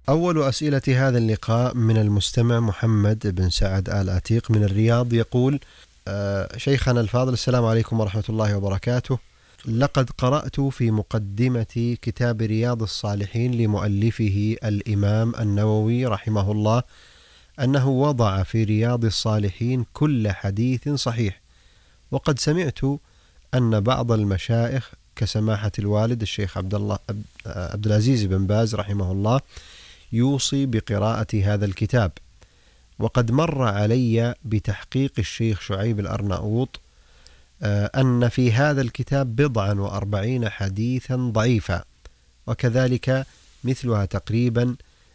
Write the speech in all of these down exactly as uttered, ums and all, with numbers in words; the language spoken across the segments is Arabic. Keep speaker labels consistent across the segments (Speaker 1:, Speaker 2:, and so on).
Speaker 1: أول أسئلة هذا اللقاء من المستمع محمد بن سعد آل عتيق من الرياض، يقول: آه شيخنا الفاضل، السلام عليكم ورحمة الله وبركاته. لقد قرأت في مقدمة كتاب رياض الصالحين لمؤلفه الإمام النووي رحمه الله أنه وضع في رياض الصالحين كل حديث صحيح، وقد سمعت أن بعض المشايخ كسماحة الوالد الشيخ عبد الله عبد العزيز بن باز رحمه الله يوصي بقراءة هذا الكتاب، وقد مر علي بتحقيق الشيخ شعيب الأرناؤوط أن في هذا الكتاب بضعا وأربعين حديثا ضعيفا، وكذلك مثلها تقريبا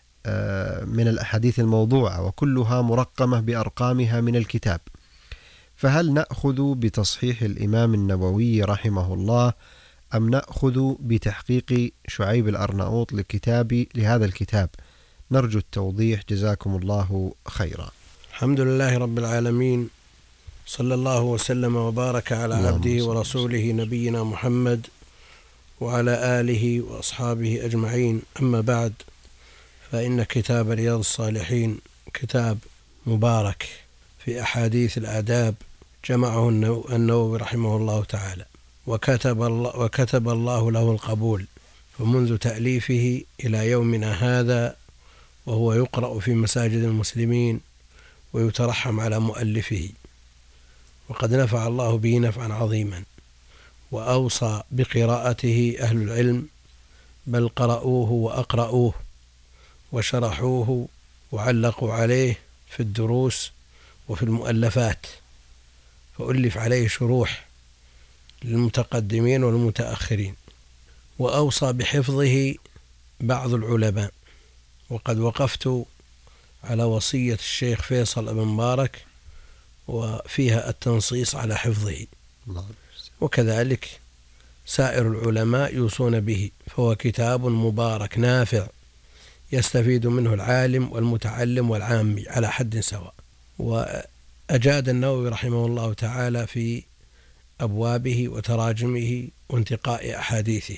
Speaker 1: من الأحاديث الموضوعة، وكلها مرقمة بأرقامها من الكتاب، فهل نأخذ بتصحيح الإمام النووي رحمه الله أم نأخذ بتحقيق شعيب الأرناؤوط لكتاب لهذا الكتاب؟ نرجو التوضيح، جزاكم الله خيرا.
Speaker 2: الحمد لله رب العالمين، صلى الله وسلم وبارك على عبده ورسوله نبينا محمد وعلى آله وأصحابه أجمعين، أما بعد، فإن كتاب رياض الصالحين كتاب مبارك في أحاديث الآداب جمعه النووي رحمه الله تعالى، وكتب الله, وكتب الله له القبول، فمنذ تأليفه إلى يومنا هذا وهو يقرأ في مساجد المسلمين ويترحم على مؤلفه، وقد نفع الله به نفعا عظيما، وأوصى بقراءته أهل العلم، بل قرأوه وأقرأوه وشرحوه وعلقوا عليه في الدروس وفي المؤلفات، فألف عليه شروح للمتقدمين والمتأخرين، وأوصى بحفظه بعض العلماء، وقد وقفت على وصية الشيخ فيصل بن مبارك وفيها التنصيص على حفظه، وكذلك سائر العلماء يوصون به، فهو كتاب مبارك نافع يستفيد منه العالم والمتعلم والعامي على حد سواء. وأجاد النووي رحمه الله تعالى في أبوابه وتراجمه وانتقاء أحاديثه،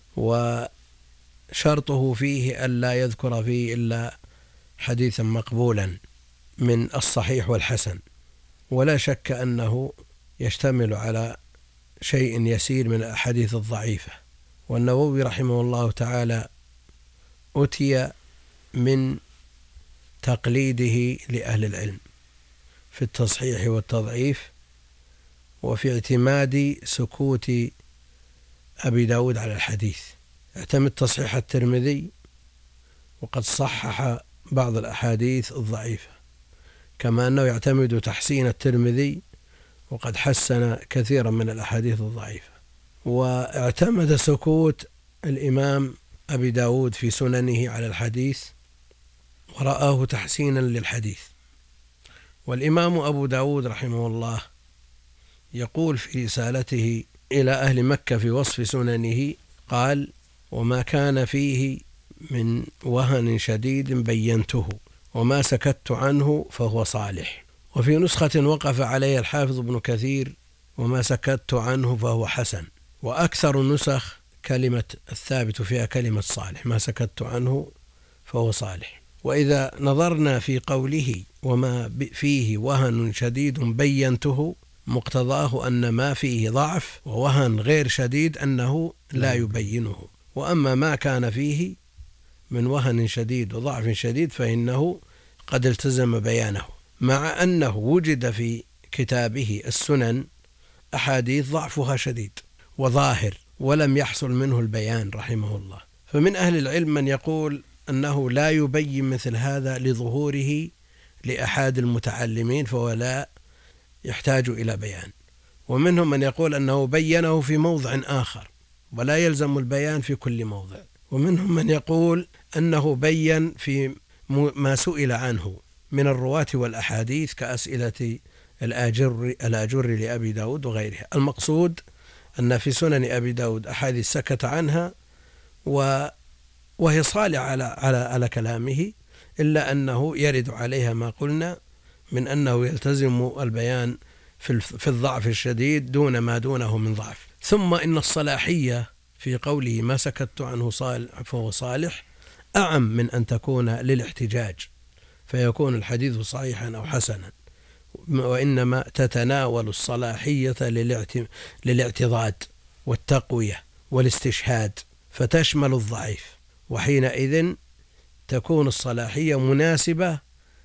Speaker 2: وشرطه فيه ألا يذكر فيه إلا حديثا مقبولا من الصحيح والحسن، ولا شك أنه يشتمل على شيء يسير من الأحاديث الضعيفة. والنووي رحمه الله تعالى أتي من تقليده لأهل العلم في التصحيح والتضعيف، وفي اعتماد سكوت أبي داود على الحديث. اعتمد تصحيح الترمذي وقد صحح بعض الأحاديث الضعيفة، كما أنه يعتمد تحسين الترمذي وقد حسن كثيرا من الأحاديث الضعيفة. واعتمد سكوت الإمام أبي داود في سننه على الحديث ورآه تحسينا للحديث. والإمام أبو داود رحمه الله يقول في رسالته إلى أهل مكة في وصف سننه، قال: وما كان فيه من وهن شديد بينته، وما سكت عنه فهو صالح. وفي نسخة وقف عليه الحافظ ابن كثير: وما سكت عنه فهو حسن. وأكثر النسخ كلمة الثابت فيها كلمة صالح، ما سكت عنه فهو صالح. وإذا نظرنا في قوله وما فيه وهن شديد بينته، مقتضاه أن ما فيه ضعف ووهن غير شديد أنه لا يبينه، وأما ما كان فيه من وهن شديد وضعف شديد فإنه قد التزم بيانه، مع أنه وجد في كتابه السنن أحاديث ضعفها شديد وظاهر ولم يحصل منه البيان رحمه الله. فمن أهل العلم من يقول أنه لا يبين مثل هذا لظهوره لأحد المتعلمين فهو لا يحتاج إلى بيان، ومنهم من يقول أنه بينه في موضع آخر ولا يلزم البيان في كل موضع، ومنهم من يقول أنه بين في ما سئل عنه من الرواة والأحاديث كأسئلة الآجر الآجر لأبي داود وغيرها. المقصود أن في سنن أبي داود أحاديث سكت عنها وهي صالحة على, على, على كلامه، إلا أنه يرد عليها ما قلنا من أنه يلتزم البيان في الضعف الشديد دون ما دونه من ضعف. ثم إن الصلاحية في قوله ما سكت عنه فهو صالح أعم من أن تكون للاحتجاج فيكون الحديث صحيحا أو حسنا، وإنما تتناول الصلاحية للاعتضاد والتقوية والاستشهاد فتشمل الضعيف، وحينئذ تكون الصلاحية مناسبة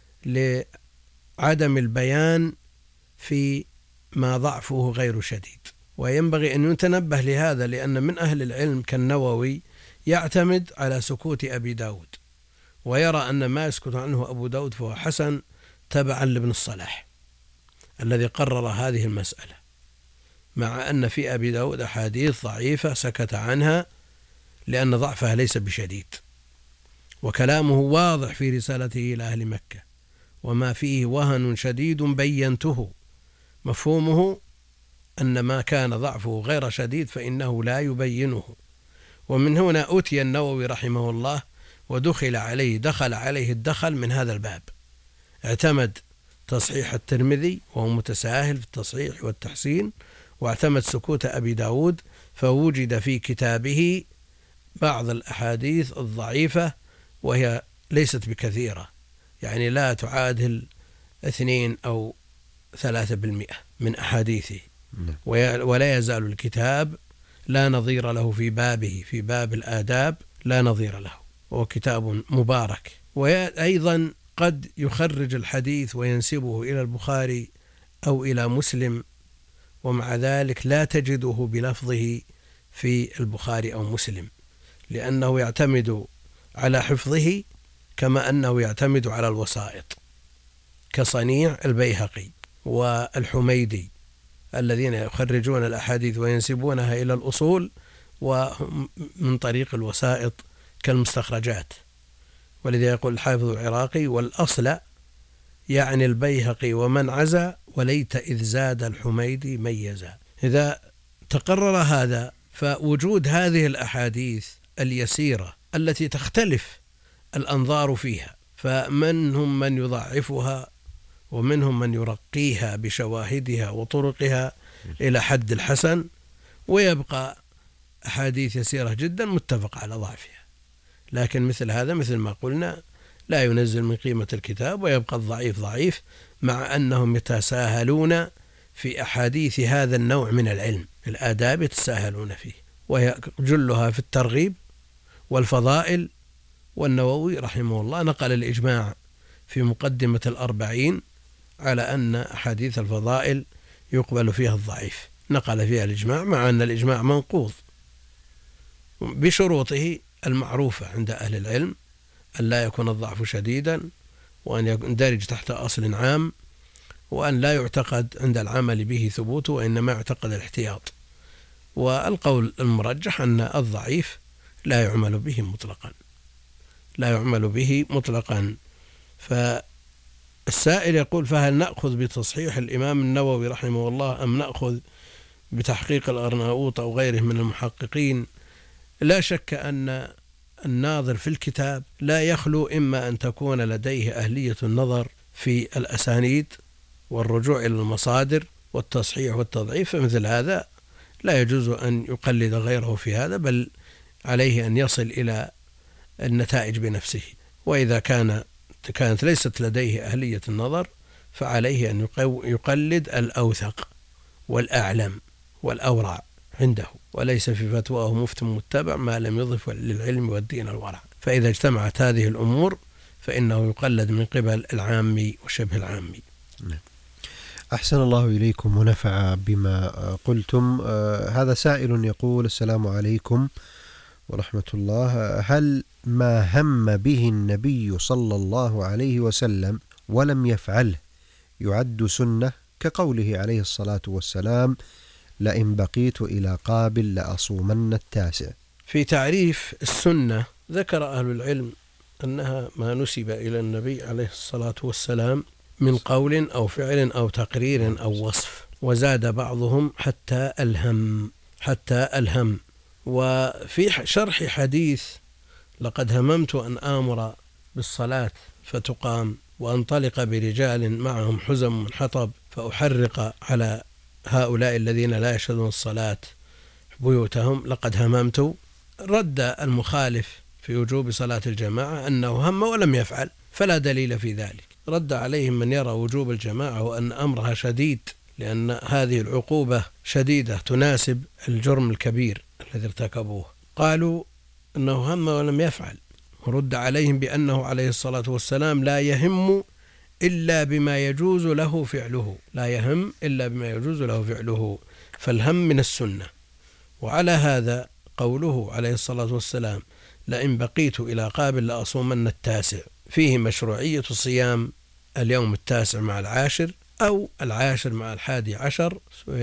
Speaker 2: لعدم البيان في ما ضعفه غير شديد. وينبغي أن يتنبه لهذا، لأن من أهل العلم كالنووي يعتمد على سكوت أبي داود ويرى أن ما يسكت عنه أبو داود فهو حسن تبعا لابن الصلاح الذي قرر هذه المسألة، مع أن في أبي داود أحاديث ضعيفة سكت عنها لأن ضعفها ليس بشديد، وكلامه واضح في رسالته إلى أهل مكة: وما فيه وهن شديد بينته، مفهومه أن ما كان ضعفه غير شديد فإنه لا يبينه. ومن هنا أتي النووي رحمه الله ودخل عليه دخل عليه الدخل من هذا الباب، اعتمد تصحيح الترمذي وهو متساهل في التصحيح والتحسين، واعتمد سكوت أبي داود، فوجد في كتابه بعض الأحاديث الضعيفة وهي ليست بكثيرة، يعني لا تعادل اثنين أو ثلاثة بالمئة من أحاديثه، ولا يزال الكتاب لا نظير له في بابه، في باب الآداب لا نظير له، وهو كتاب مبارك. وأيضا قد يخرج الحديث وينسبه إلى البخاري أو إلى مسلم، ومع ذلك لا تجده بلفظه في البخاري أو مسلم، لأنه يعتمد على حفظه كما أنه يعتمد على الوسائط كصنيع البيهقي والحميدي الذين يخرجون الأحاديث وينسبونها إلى الأصول ومن طريق الوسائط كالمستخرجات. ولذا يقول الحافظ العراقي: والأصل يعني البيهقي ومن عزى وليت إذ زاد الحميدي ميزا. إذا تقرر هذا فوجود هذه الأحاديث اليسيرة التي تختلف الأنظار فيها، فمنهم من يضعفها ومنهم من يرقيها بشواهدها وطرقها إلى حد الحسن، ويبقى أحاديث يسيرة جدا متفق على ضعفها. لكن مثل هذا مثل ما قلنا لا ينزل من قيمة الكتاب، ويبقى الضعيف ضعيف، مع أنهم يتساهلون في أحاديث هذا النوع من العلم، الآداب يتساهلون فيه، وجلها في الترغيب والفضائل. والنووي رحمه الله نقل الإجماع في مقدمة الأربعين على أن أحاديث الفضائل يقبل فيها الضعيف، نقل فيها الإجماع، مع أن الإجماع منقوض بشروطه المعروفة عند أهل العلم: أن لا يكون الضعف شديدا، وأن يندرج تحت أصل عام، وأن لا يعتقد عند العمل به ثبوته، وإنما يعتقد الاحتياط. والقول المرجح أن الضعيف لا يعمل به مطلقا، لا يعمل به مطلقا. فالسائل يقول: فهل نأخذ بتصحيح الإمام النووي رحمه الله أم نأخذ بتحقيق الأرناؤوط أو غيره من المحققين؟ لا شك أن الناظر في الكتاب لا يخلو إما أن تكون لديه أهلية النظر في الأسانيد والرجوع إلى المصادر والتصحيح والتضعيف، فمثل هذا لا يجوز أن يقلد غيره في هذا، بل عليه أن يصل إلى النتائج بنفسه. وإذا كان كانت ليست لديه أهلية النظر فعليه أن يقلد الأوثق والأعلم والأورع عنده، وليس في فتواه مفت متبع ما لم يضف للعلم والدين الورع. فإذا اجتمعت هذه الأمور فإنه يقلد من قبل العامي وشبه العامي.
Speaker 1: أحسن الله إليكم ونفع بما قلتم. هذا سائل يقول: السلام عليكم ورحمة الله، هل ما هم به النبي صلى الله عليه وسلم ولم يفعله يعد سنة، كقوله عليه الصلاة والسلام: لئن بقيت إلى قابل لأصومن التاسع؟
Speaker 2: في تعريف السنة ذكر أهل العلم أنها ما نسب إلى النبي عليه الصلاة والسلام من قول أو فعل أو تقرير أو وصف، وزاد بعضهم حتى الهم حتى الهم. وفي شرح حديث: لقد هممت أن آمر بالصلاة فتقام وأنطلق برجال معهم حزم من حطب فأحرق على هؤلاء الذين لا يشهدون الصلاة بيوتهم، لقد هممت، رد المخالف في وجوب صلاة الجماعة أنه هم ولم يفعل، فلا دليل في ذلك. رد عليهم من يرى وجوب الجماعة وأن أمرها شديد، لأن هذه العقوبة شديدة تناسب الجرم الكبير الذي ارتكبوه. قالوا أنه هم ولم يفعل، ورد عليهم بأنه عليه الصلاة والسلام لا يهم إلا بما يجوز له فعله، لا يهم إلا بما يجوز له فعله، فالهم من السنة. وعلى هذا قوله عليه الصلاة والسلام لئن بقيت إلى قابل لأصومن التاسع، فيه مشروعية صيام اليوم التاسع مع العاشر أو العاشر مع الحادي عشر،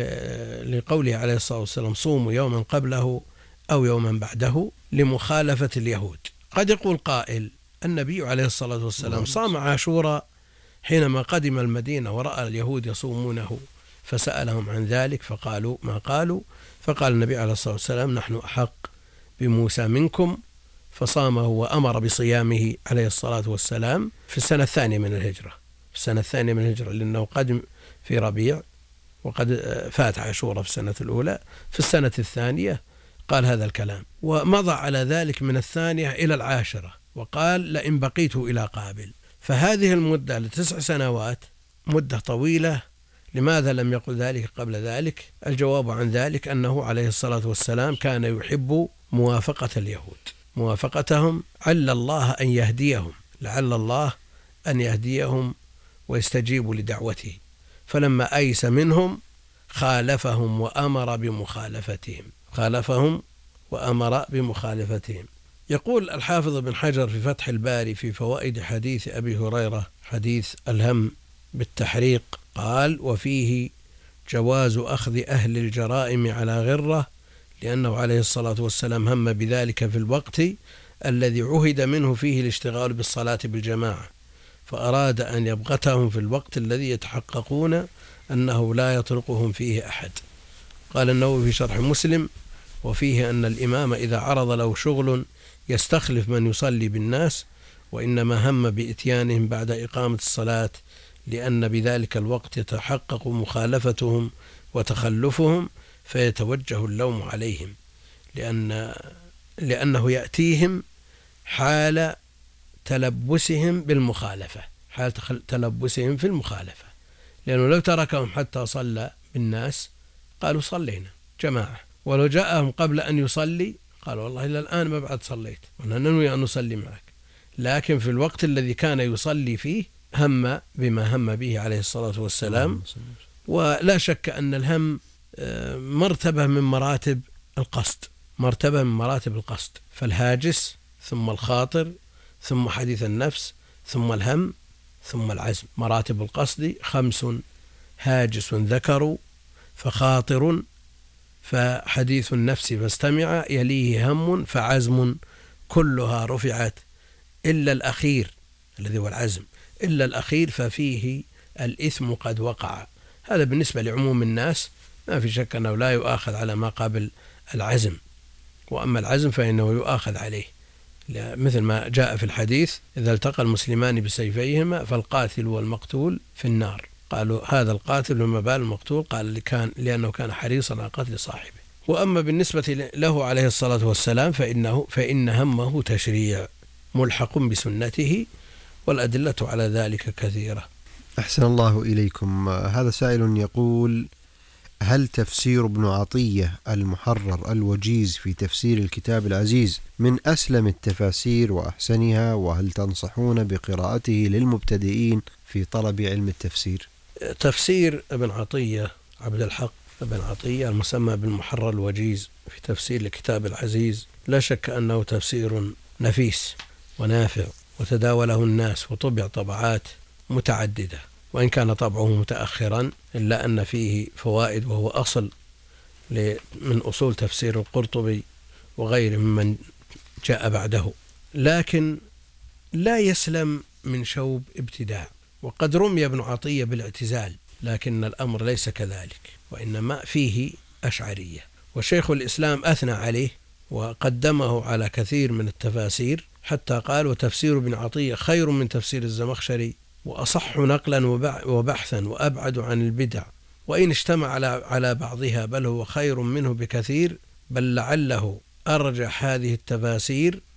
Speaker 2: لقوله عليه الصلاة والسلام صوموا يوما قبله أو يوما بعده لمخالفة اليهود. قد يقول قائل النبي عليه الصلاة والسلام صام عاشوراء حينما قدم المدينة ورأى اليهود يصومونه فسألهم عن ذلك فقالوا ما قالوا، فقال النبي عليه الصلاة والسلام نحن أحق بموسى منكم، فصامه وأمر بصيامه عليه الصلاة والسلام في السنة الثانية من الهجرة، في السنة الثانية من الهجرة، لأنه قدم في ربيع وقد فات عاشوراء في السنة الأولى، في السنة الثانية قال هذا الكلام، ومضى على ذلك من الثانية إلى العاشرة وقال لئن بقيت إلى قابل. فهذه المدة لتسع سنوات مدة طويلة. لماذا لم يقل ذلك قبل ذلك؟ الجواب عن ذلك أنه عليه الصلاة والسلام كان يحب موافقة اليهود، موافقتهم، عل الله أن يهديهم، لعل الله أن يهديهم ويستجيبوا لدعوته، فلما أيس منهم خالفهم وأمر بمخالفتهم، خالفهم وأمر بمخالفتهم. يقول الحافظ بن حجر في فتح الباري في فوائد حديث أبي هريرة حديث الهم بالتحريق، قال وفيه جواز أخذ أهل الجرائم على غرة، لأنه عليه الصلاة والسلام هم بذلك في الوقت الذي عهد منه فيه الاشتغال بالصلاة بالجماعة، فأراد أن يبغتهم في الوقت الذي يتحققون أنه لا يطرقهم فيه أحد. قال النووي في شرح مسلم وفيه أن الإمام إذا عرض له شغل يستخلف من يصلي بالناس، وإنما هم بإتيانهم بعد إقامة الصلاة، لأن بذلك الوقت يتحقق مخالفتهم وتخلفهم، فيتوجه اللوم عليهم، لأن لأنه يأتيهم حال تلبسهم بالمخالفة، حال تلبسهم في المخالفة، لأنه لو تركهم حتى صلى بالناس قالوا صلينا جماعة، ولو جاءهم قبل أن يصلي قالوا والله إلى الآن ما بعد صليت وأنا ننوي أن نصلي معك. لكن في الوقت الذي كان يصلي فيه هم بما هم به عليه الصلاة والسلام. ولا شك أن الهم مرتبة من مراتب القصد، مرتبة من مراتب القصد، فالهاجس ثم الخاطر ثم حديث النفس ثم الهم ثم العزم. مراتب القصد خمس: هاجس ذكر فخاطر فحديث النفس فاستمع، يليه هم فعزم، كلها رفعت إلا الأخير الذي هو العزم، إلا الأخير ففيه الإثم قد وقع. هذا بالنسبة لعموم الناس ما في شك أنه لا يؤاخذ على ما قبل العزم، وأما العزم فإنه يؤاخذ عليه، مثل ما جاء في الحديث إذا التقى المسلمان بسيفيهما فالقاتل والمقتول في النار. قالوا هذا القاتل وما بال المقتول؟ قال كان لأنه كان حريصا على قتل صاحبه. وأما بالنسبة له عليه الصلاة والسلام فإنه فإن همه تشريع ملحق بسنته، والأدلة على ذلك كثيرة.
Speaker 1: أحسن الله إليكم. هذا سائل يقول: هل تفسير ابن عطية المحرر الوجيز في تفسير الكتاب العزيز من أسلم التفاسير وأحسنها، وهل تنصحون بقراءته للمبتدئين في طلب علم التفسير؟
Speaker 2: تفسير ابن عطية عبد الحق ابن عطية المسمى بالمحرر الوجيز في تفسير الكتاب العزيز لا شك أنه تفسير نفيس ونافع، وتداوله الناس وطبع طبعات متعددة، وإن كان طبعه متأخرا إلا أن فيه فوائد، وهو أصل من أصول تفسير القرطبي وغيره ممن جاء بعده، لكن لا يسلم من شوب ابتداع. وقد رمي ابن عطية بالاعتزال، لكن الأمر ليس كذلك، وإنما فيه أشعرية، وشيخ الإسلام أثنى عليه وقدمه على كثير من التفاسير، حتى قال وتفسير ابن عطية خير من تفسير الزمخشري، وأصح نقلا وبحثا وأبعد عن البدع، وإن اجتمع على بعضها بل هو خير منه بكثير، بل لعله أرجح هذه التفاسير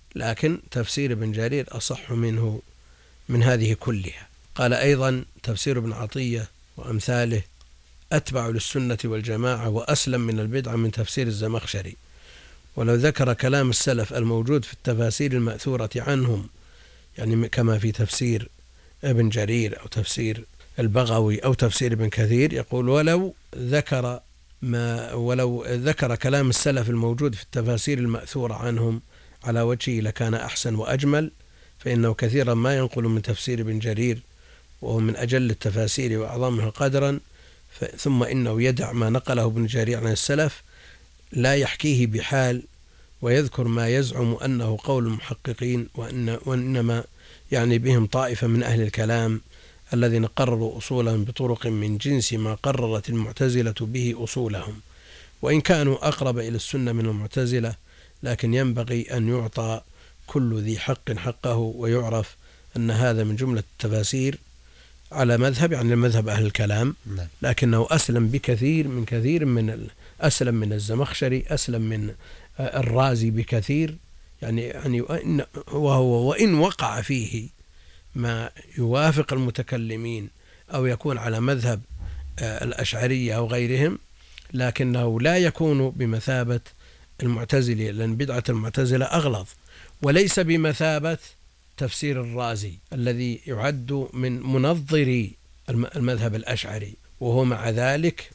Speaker 2: لكن تفسير ابن جرير أصح منه من هذه كلها. قال أيضا تفسير ابن عطية وأمثاله أتبع للسنة والجماعة وأسلم من البدعة من تفسير الزمخشري، ولو ذكر كلام السلف الموجود في التفاسير المأثورة عنهم، يعني كما في تفسير ابن جرير أو تفسير البغوي أو تفسير ابن كثير، يقول ولو ذكر ما ولو ذكر كلام السلف الموجود في التفاسير المأثورة عنهم على وجهه لكان أحسن وأجمل، فإنه كثيرا ما ينقل من تفسير ابن جرير وهو من أجل التفاسير وأعظمها قدرا، ثم إنه يدع ما نقله ابن جرير عن السلف لا يحكيه بحال، ويذكر ما يزعم أنه قول المحققين، وإن وإنما يعني بهم طائفة من أهل الكلام الذين قرروا أصولهم بطرق من جنس ما قررت المعتزلة به أصولهم، وإن كانوا أقرب إلى السنة من المعتزلة، لكن ينبغي أن يعطى كل ذي حق حقه، ويعرف أن هذا من جملة التفاسير على مذهب يعني مذهب أهل الكلام، لكنه أسلم بكثير من كثير من أسلم من الزمخشري، أسلم من الرازي بكثير، يعني يعني وهو وإن وقع فيه ما يوافق المتكلمين أو يكون على مذهب الأشعرية أو غيرهم، لكنه لا يكون بمثابة المعتزلة، لأن بدعة المعتزلة أغلظ، وليس بمثابة تفسير الرازي الذي يعد من منظري المذهب الأشعري، وهو مع ذلك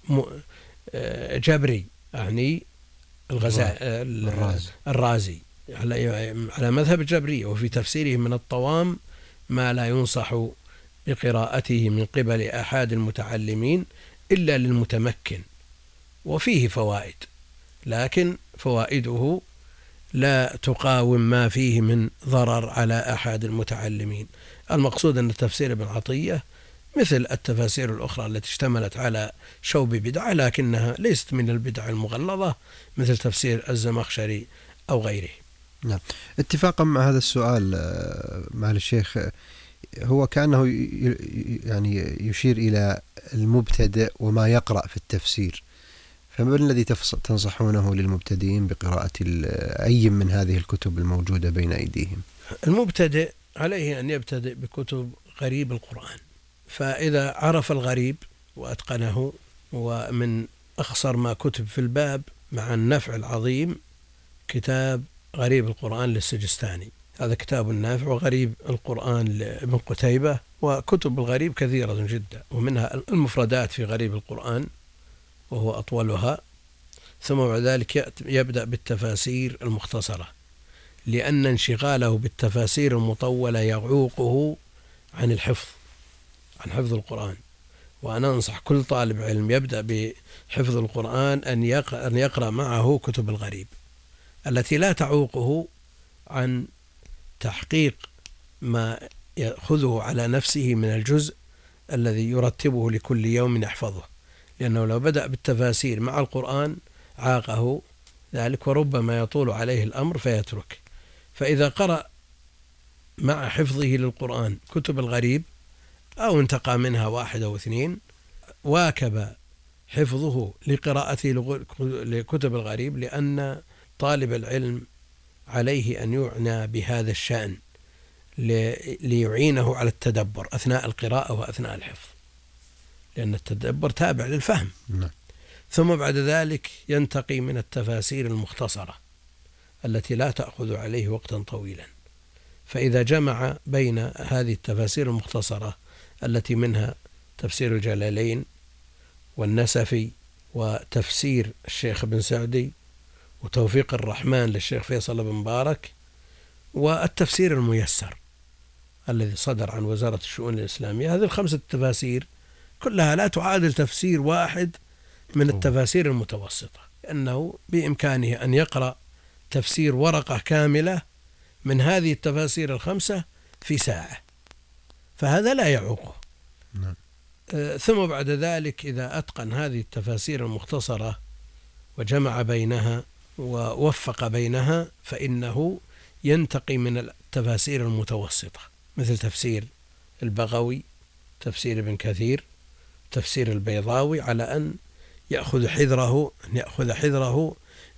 Speaker 2: جبري، يعني الرازي, الرازي على مذهب الجبرية، وفي تفسيره من الطوام ما لا ينصح بقراءته من قبل أحد المتعلمين إلا للمتمكن، وفيه فوائد، لكن فوائده لا تقاوم ما فيه من ضرر على أحد المتعلمين. المقصود أن تفسير ابن عطية مثل التفاسير الأخرى التي اشتملت على شوب بدعة، لكنها ليست من البدع المغلظة مثل تفسير الزمخشري أو غيره.
Speaker 1: نعم. اتفاقا مع هذا السؤال مع الشيخ، هو كأنه يعني يشير إلى المبتدئ وما يقرأ في التفسير، فما الذي تنصحونه للمبتدئين بقراءة أي من هذه الكتب الموجودة بين أيديهم؟
Speaker 2: المبتدئ عليه أن يبتدئ بكتب غريب القرآن، فإذا عرف الغريب وأتقنه، ومن أخصر ما كتب في الباب مع النفع العظيم كتاب غريب القرآن للسجستاني، هذا كتاب نافع، وغريب القرآن لابن قتيبة، وكتب الغريب كثيرة جدا، ومنها المفردات في غريب القرآن وهو أطولها، ثم بعد ذلك يبدأ بالتفاسير المختصرة، لأن انشغاله بالتفاسير المطولة يعوقه عن الحفظ عن حفظ القرآن. وأنا أنصح كل طالب علم يبدأ بحفظ القرآن أن يقرأ معه كتب الغريب التي لا تعوقه عن تحقيق ما يأخذه على نفسه من الجزء الذي يرتبه لكل يوم يحفظه، لأنه لو بدأ بالتفاسير مع القرآن عاقه ذلك، وربما يطول عليه الأمر فيترك. فإذا قرأ مع حفظه للقرآن كتب الغريب أو انتقى منها واحد أو اثنين، واكب حفظه لقراءته لكتب الغريب، لأن طالب العلم عليه أن يعنى بهذا الشأن ليعينه على التدبر أثناء القراءة وأثناء الحفظ، لأن التدبر تابع للفهم.
Speaker 1: نعم.
Speaker 2: ثم بعد ذلك ينتقي من التفاسير المختصرة التي لا تأخذ عليه وقتا طويلا، فإذا جمع بين هذه التفاسير المختصرة التي منها تفسير الجلالين والنسفي وتفسير الشيخ بن سعدي وتوفيق الرحمن للشيخ فيصل بن مبارك والتفسير الميسر الذي صدر عن وزارة الشؤون الإسلامية، هذه الخمسة تفاسير كلها لا تعادل تفسير واحد من التفاسير المتوسطة، لأنه بإمكانه أن يقرأ تفسير ورقة كاملة من هذه التفاسير الخمسة في ساعة، فهذا لا يعوقه.
Speaker 1: نعم.
Speaker 2: ثم بعد ذلك إذا أتقن هذه التفاسير المختصرة وجمع بينها ووفق بينها، فإنه ينتقي من التفاسير المتوسطة مثل تفسير البغوي، تفسير ابن كثير، تفسير البيضاوي، على أن يأخذ حذره أن يأخذ حذره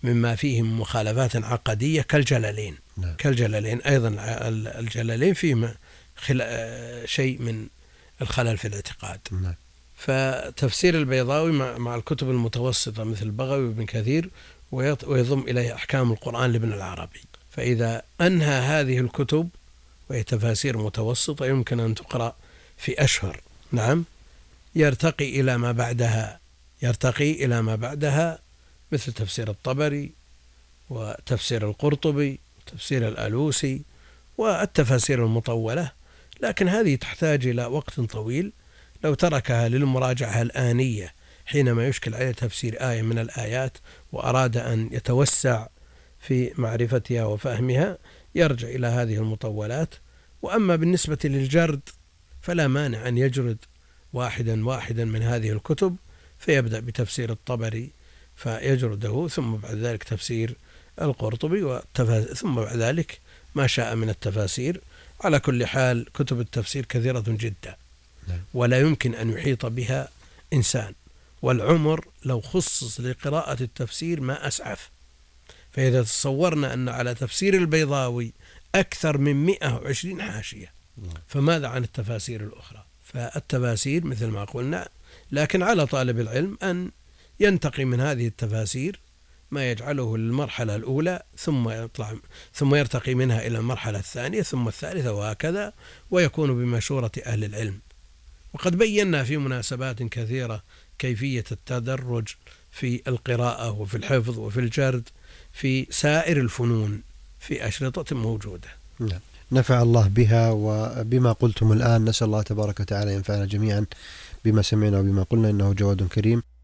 Speaker 2: مما فيه مخالفات عقدية كالجلالين.
Speaker 1: نعم.
Speaker 2: كالجلالين أيضا الجلالين فيه شيء من الخلل في الاعتقاد.
Speaker 1: نعم.
Speaker 2: فتفسير البيضاوي مع الكتب المتوسطة مثل البغوي وابن كثير ويضم إليه أحكام القرآن لابن العربي. فإذا أنهى هذه الكتب وهي تفاسير متوسطة يمكن أن تقرأ في أشهر. نعم. يرتقي إلى ما بعدها يرتقي إلى ما بعدها مثل تفسير الطبري وتفسير القرطبي وتفسير الألوسي والتفاسير المطولة، لكن هذه تحتاج إلى وقت طويل. لو تركها للمراجعة الآنية حينما يشكل عليه تفسير آية من الآيات وأراد أن يتوسع في معرفتها وفهمها يرجع إلى هذه المطولات. وأما بالنسبة للجرد فلا مانع أن يجرد واحدا واحدا من هذه الكتب، فيبدأ بتفسير الطبري فيجرده، ثم بعد ذلك تفسير القرطبي، ثم بعد ذلك ما شاء من التفاسير. على كل حال كتب التفسير كثيرة جدا ولا يمكن أن يحيط بها إنسان، والعمر لو خصص لقراءة التفسير ما أسعف. فإذا تصورنا أن على تفسير البيضاوي أكثر من مئة وعشرين حاشية، فماذا عن التفاسير الأخرى؟ فالتفاسير مثل ما قلنا، لكن على طالب العلم أن ينتقي من هذه التفاسير ما يجعله للمرحلة الأولى، ثم يطلع ثم يرتقي منها إلى المرحلة الثانية ثم الثالثة وهكذا، ويكون بمشورة أهل العلم. وقد بينا في مناسبات كثيرة كيفية التدرج في القراءة وفي الحفظ وفي الجرد في سائر الفنون في أشرطة موجودة.
Speaker 1: نعم. نفع الله بها وبما قلتم الآن. نسأل الله تبارك وتعالى ينفعنا جميعا بما سمعنا وبما قلنا، إنه جواد كريم.